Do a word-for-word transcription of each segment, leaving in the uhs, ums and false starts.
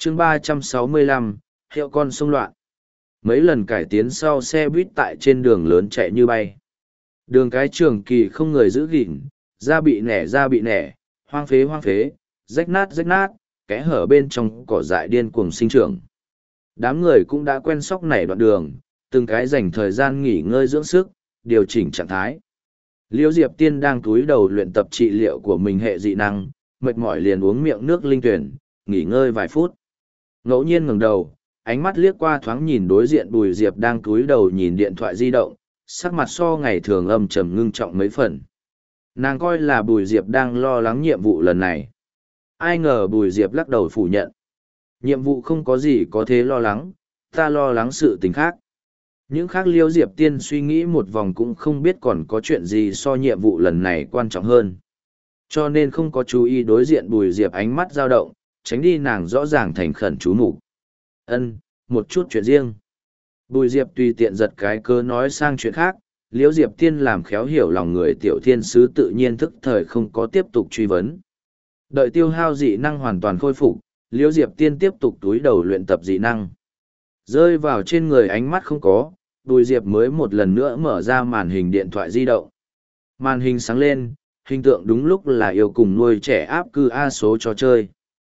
chương ba trăm sáu mươi lăm, hiệu con sông loạn. Mấy lần cải tiến sau xe buýt tại trên đường lớn chạy như bay. Đường cái trường kỳ không người giữ gìn, da bị nẻ da bị nẻ, hoang phế hoang phế, rách nát rách nát, kẽ hở bên trong cỏ dại điên cuồng sinh trưởng. Đám người cũng đã quen sóc nảy đoạn đường, từng cái dành thời gian nghỉ ngơi dưỡng sức, điều chỉnh trạng thái. Liễu Diệp Tiên đang cúi đầu luyện tập trị liệu của mình hệ dị năng, mệt mỏi liền uống miệng nước linh tuyển, nghỉ ngơi vài phút. Ngẫu nhiên ngẩng đầu, ánh mắt liếc qua thoáng nhìn đối diện Bùi Diệp đang cúi đầu nhìn điện thoại di động, sắc mặt so ngày thường âm trầm ngưng trọng mấy phần. Nàng coi là Bùi Diệp đang lo lắng nhiệm vụ lần này. Ai ngờ Bùi Diệp lắc đầu phủ nhận. Nhiệm vụ không có gì có thế lo lắng, ta lo lắng sự tình khác. Những khác Liễu Diệp Tiên suy nghĩ một vòng cũng không biết còn có chuyện gì so nhiệm vụ lần này quan trọng hơn. Cho nên không có chú ý đối diện Bùi Diệp ánh mắt dao động, tránh đi nàng rõ ràng thành khẩn chú mục. Ân, một chút chuyện riêng. Bùi Diệp tùy tiện giật cái cơ nói sang chuyện khác, Liễu Diệp Tiên làm khéo hiểu lòng người tiểu thiên sứ tự nhiên thức thời không có tiếp tục truy vấn. Đợi tiêu hao dị năng hoàn toàn khôi phục, Liễu Diệp Tiên tiếp tục túi đầu luyện tập dị năng. Rơi vào trên người ánh mắt không có, Bùi Diệp mới một lần nữa mở ra màn hình điện thoại di động. Màn hình sáng lên, hình tượng đúng lúc là yêu cùng nuôi trẻ áp cư A số trò chơi.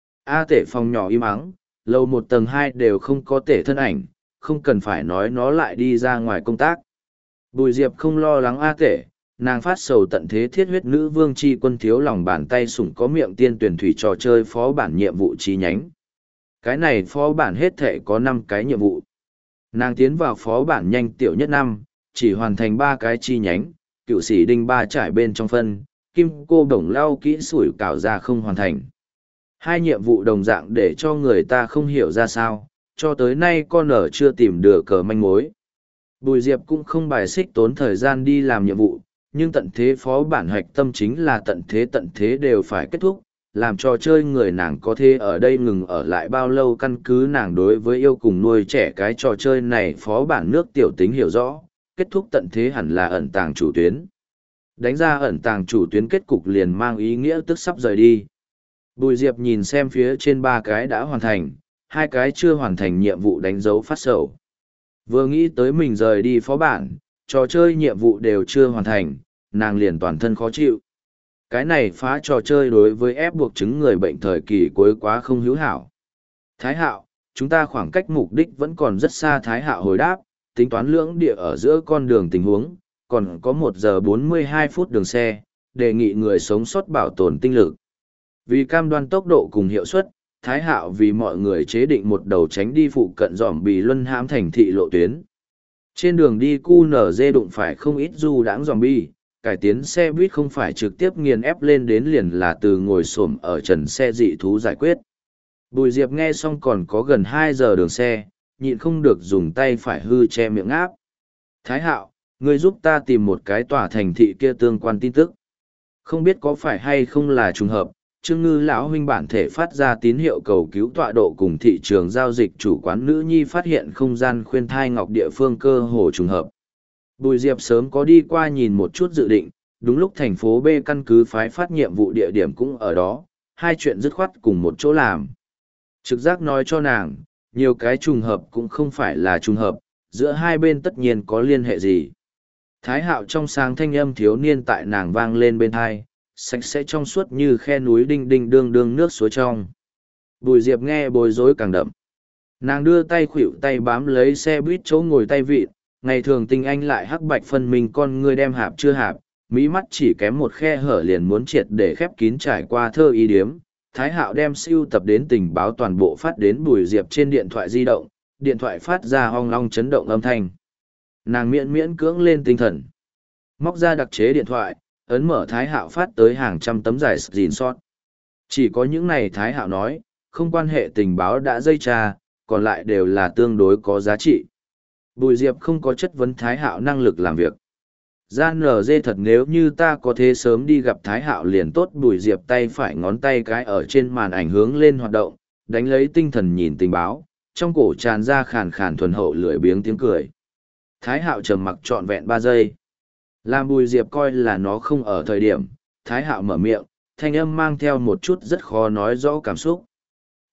A tể phòng nhỏ im ắng, lầu một tầng hai đều không có tể thân ảnh, không cần phải nói nó lại đi ra ngoài công tác. Bùi Diệp không lo lắng A tể, nàng phát sầu tận thế thiết huyết nữ vương chi quân thiếu lòng bàn tay sủng có miệng tiên tuyển thủy trò chơi phó bản nhiệm vụ chi nhánh. Cái này phó bản hết thể có năm cái nhiệm vụ. Nàng tiến vào phó bản nhanh tiểu nhất năm, chỉ hoàn thành ba cái chi nhánh, cựu sĩ đinh ba trải bên trong phân, kim cô đồng lau kỹ sủi cảo ra không hoàn thành. Hai nhiệm vụ đồng dạng để cho người ta không hiểu ra sao, cho tới nay con ở chưa tìm được cờ manh mối. Bùi Diệp cũng không bài xích tốn thời gian đi làm nhiệm vụ, nhưng tận thế phó bản hoạch tâm chính là tận thế tận thế đều phải kết thúc, làm trò chơi người nàng có thể ở đây ngừng ở lại bao lâu căn cứ nàng đối với yêu cùng nuôi trẻ cái trò chơi này phó bản nước tiểu tính hiểu rõ, kết thúc tận thế hẳn là ẩn tàng chủ tuyến. Đánh ra ẩn tàng chủ tuyến kết cục liền mang ý nghĩa tức sắp rời đi. Bùi Diệp nhìn xem phía trên ba cái đã hoàn thành, hai cái chưa hoàn thành nhiệm vụ đánh dấu phát sầu. Vừa nghĩ tới mình rời đi phó bản, trò chơi nhiệm vụ đều chưa hoàn thành, nàng liền toàn thân khó chịu. Cái này phá trò chơi đối với ép buộc chứng người bệnh thời kỳ cuối quá không hữu hảo. Thái Hạo, chúng ta khoảng cách mục đích vẫn còn rất xa. Thái Hạo hồi đáp, tính toán lưỡng địa ở giữa con đường tình huống, còn có một giờ bốn mươi hai phút đường xe, đề nghị người sống sót bảo tồn tinh lực. Vì cam đoan tốc độ cùng hiệu suất, Thái Hạo vì mọi người chế định một đầu tránh đi phụ cận dòm bì luân hãm thành thị lộ tuyến. Trên đường đi cu nở dê đụng phải không ít du đãng dòm bi, cải tiến xe buýt không phải trực tiếp nghiền ép lên đến liền là từ ngồi xổm ở trần xe dị thú giải quyết. Bùi Diệp nghe xong còn có gần hai giờ đường xe, nhịn không được dùng tay phải hư che miệng áp. Thái Hạo, ngươi giúp ta tìm một cái tòa thành thị kia tương quan tin tức. Không biết có phải hay không là trùng hợp, Trương Ngư lão huynh bản thể phát ra tín hiệu cầu cứu tọa độ cùng thị trường giao dịch chủ quán nữ nhi phát hiện không gian khuyên thai ngọc địa phương cơ hồ trùng hợp. Bùi Diệp sớm có đi qua nhìn một chút dự định, đúng lúc thành phố B căn cứ phái phát nhiệm vụ địa điểm cũng ở đó, hai chuyện dứt khoát cùng một chỗ làm. Trực giác nói cho nàng, nhiều cái trùng hợp cũng không phải là trùng hợp, giữa hai bên tất nhiên có liên hệ gì. Thái Hạo trong sáng thanh âm thiếu niên tại nàng vang lên bên thai, sạch sẽ trong suốt như khe núi đinh đinh đương đương nước suối trong. Bùi Diệp nghe bối rối càng đậm. Nàng đưa tay khuỷu tay bám lấy xe buýt chỗ ngồi tay vịt, ngày thường tinh anh lại hắc bạch phân minh con ngươi đem hạp chưa hạp, mỹ mắt chỉ kém một khe hở liền muốn triệt để khép kín trải qua thơ ý điếm. Thái Hạo đem siêu tập đến tình báo toàn bộ phát đến Bùi Diệp trên điện thoại di động, điện thoại phát ra ong ong chấn động âm thanh. Nàng miễn miễn cưỡng lên tinh thần. Móc ra đặc chế điện thoại, ấn mở Thái Hạo phát tới hàng trăm tấm giải gìn sót. Chỉ có những này Thái Hạo nói, không quan hệ tình báo đã dây tra, còn lại đều là tương đối có giá trị. Bùi Diệp không có chất vấn Thái Hạo năng lực làm việc. Gian nở dê thật nếu như ta có thể sớm đi gặp Thái Hạo liền tốt. Bùi Diệp tay phải ngón tay cái ở trên màn ảnh hướng lên hoạt động, đánh lấy tinh thần nhìn tình báo, trong cổ tràn ra khàn khàn thuần hậu lười biếng tiếng cười. Thái Hạo trầm mặc trọn vẹn ba giây. Làm Bùi Diệp coi là nó không ở thời điểm, Thái Hạo mở miệng, thanh âm mang theo một chút rất khó nói rõ cảm xúc.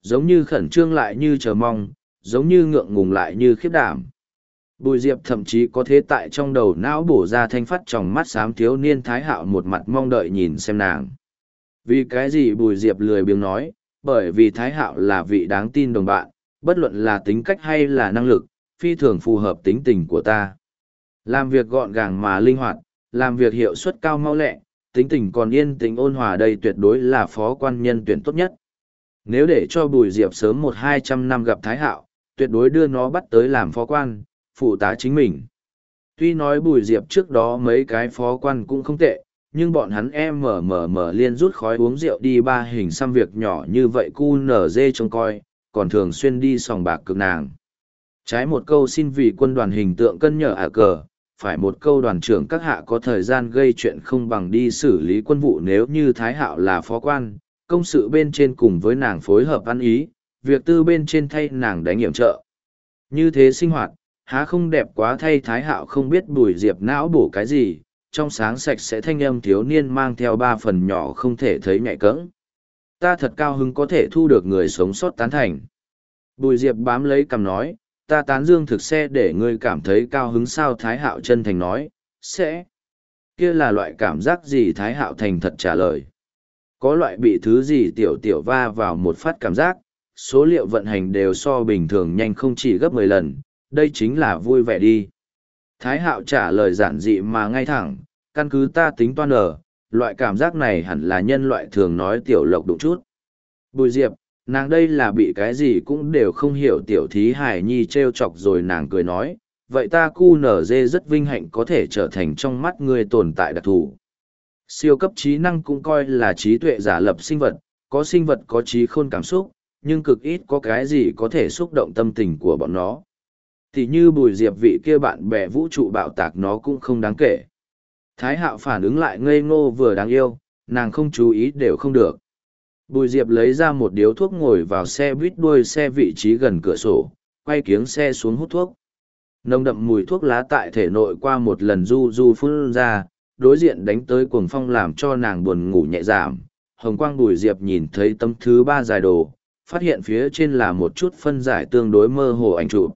giống như khẩn trương lại như chờ mong, giống như ngượng ngùng lại như khiếp đảm. Bùi Diệp thậm chí có thế tại trong đầu não bổ ra thanh phát trong mắt xám thiếu niên Thái Hạo một mặt mong đợi nhìn xem nàng. Vì cái gì Bùi Diệp lười biếng nói, bởi vì Thái Hạo là vị đáng tin đồng bạn, bất luận là tính cách hay là năng lực, phi thường phù hợp tính tình của ta. Làm việc gọn gàng mà linh hoạt, làm việc hiệu suất cao mau lẹ, tính tình còn yên tĩnh ôn hòa đây tuyệt đối là phó quan nhân tuyển tốt nhất. Nếu để cho Bùi Diệp sớm một hai trăm năm gặp Thái Hạo, tuyệt đối đưa nó bắt tới làm phó quan, phụ tá chính mình. Tuy nói Bùi Diệp trước đó mấy cái phó quan cũng không tệ, nhưng bọn hắn em mở mở mở liên rút khói uống rượu đi ba hình xăm việc nhỏ như vậy cu nở dê trông coi, còn thường xuyên đi sòng bạc cực nàng. Trái một câu xin vì quân đoàn hình tượng cân nhở ả cờ, phải một câu đoàn trưởng các hạ có thời gian gây chuyện không bằng đi xử lý quân vụ nếu như Thái Hạo là phó quan, công sự bên trên cùng với nàng phối hợp ăn ý, việc tư bên trên thay nàng đánh hiểm trợ. Như thế sinh hoạt, há không đẹp quá thay Thái Hạo không biết Bùi Diệp não bổ cái gì, trong sáng sạch sẽ thanh âm thiếu niên mang theo ba phần nhỏ không thể thấy nhạy cẫng. Ta thật cao hứng có thể thu được người sống sót tán thành. Bùi Diệp bám lấy cằm nói, ta tán dương thực sẽ để ngươi cảm thấy cao hứng sao Thái Hạo chân thành nói, sẽ. Kia là loại cảm giác gì Thái Hạo thành thật trả lời. Có loại bị thứ gì tiểu tiểu va vào một phát cảm giác, số liệu vận hành đều so bình thường nhanh không chỉ gấp mười lần, đây chính là vui vẻ đi. Thái Hạo trả lời giản dị mà ngay thẳng, căn cứ ta tính toán ở, loại cảm giác này hẳn là nhân loại thường nói tiểu lộc đụng chút. Bùi Diệp, nàng đây là bị cái gì cũng đều không hiểu tiểu thí hải nhi trêu chọc rồi nàng cười nói, vậy ta cu nở dê rất vinh hạnh có thể trở thành trong mắt người tồn tại đặc thù. Siêu cấp trí năng cũng coi là trí tuệ giả lập sinh vật, có sinh vật có trí khôn cảm xúc, nhưng cực ít có cái gì có thể xúc động tâm tình của bọn nó. Thì như Bùi Diệp vị kia bạn bè vũ trụ bạo tạc nó cũng không đáng kể. Thái Hạo phản ứng lại ngây ngô vừa đáng yêu, nàng không chú ý đều không được. Bùi Diệp lấy ra một điếu thuốc ngồi vào xe buýt đuôi xe vị trí gần cửa sổ, quay kiếng xe xuống hút thuốc. Nồng đậm mùi thuốc lá tại thể nội qua một lần du du phun ra, đối diện đánh tới cuồng phong làm cho nàng buồn ngủ nhẹ giảm. Hồng quang Bùi Diệp nhìn thấy tấm thứ ba giải đồ, phát hiện phía trên là một chút phân giải tương đối mơ hồ ảnh chụp.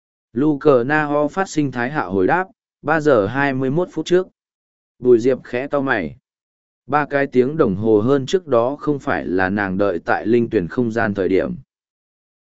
Lu cờ na ho phát sinh Thái Hạo hồi đáp, ba giờ hai mươi mốt phút trước. Bùi Diệp khẽ to mày. Ba cái tiếng đồng hồ hơn trước đó không phải là nàng đợi tại linh tuyển không gian thời điểm.